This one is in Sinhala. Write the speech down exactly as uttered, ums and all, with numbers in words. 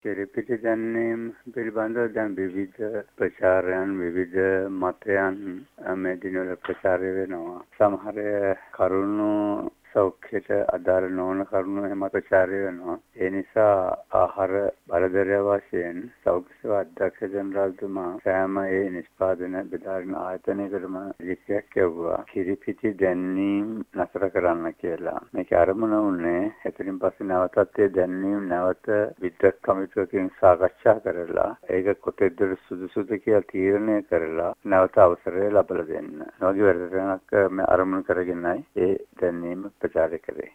කිරිපිටි දැන්වීම පිළිබඳව දැන් විවිධ ප්‍රචාරයන් විවිධ මතයන් මේ දිනවල ප්‍රචාරය වෙනවා. සමහර කරුණු සෞඛ්‍යයට අදාළ නොවන කරුණු එහෙම ප්‍රචාරය වෙනවා. ඒ නිසා ආහාර බලධරය වශයෙන් සෞඛ්‍ය සේවා අධ්‍යක්ෂ ජනරාල්තුමා සෑම ඒ නිෂ්පාදන බෙදාගෙන ආයතනයකටම ලිපියක් යවුවා. කිරිපිටි දැන්වීම නතර කරන්න කියලා. මේක අරමුණ උනේ එතනින් පස්සේ නැවතත් ඒ දැන්වීම නැවත විද්වත් කමිටුවකින් සාකච්ඡා කරලා ඒක කොතෙක්ද සුදුසුද කියලා තීරණය කරලා නැවත අවසරය ලබා දෙන්න. නොගි වැඩසටහනක් මේ අරමුණු කරගෙනයි ඒ දැන්වීම ප්‍රචාරය කරේ.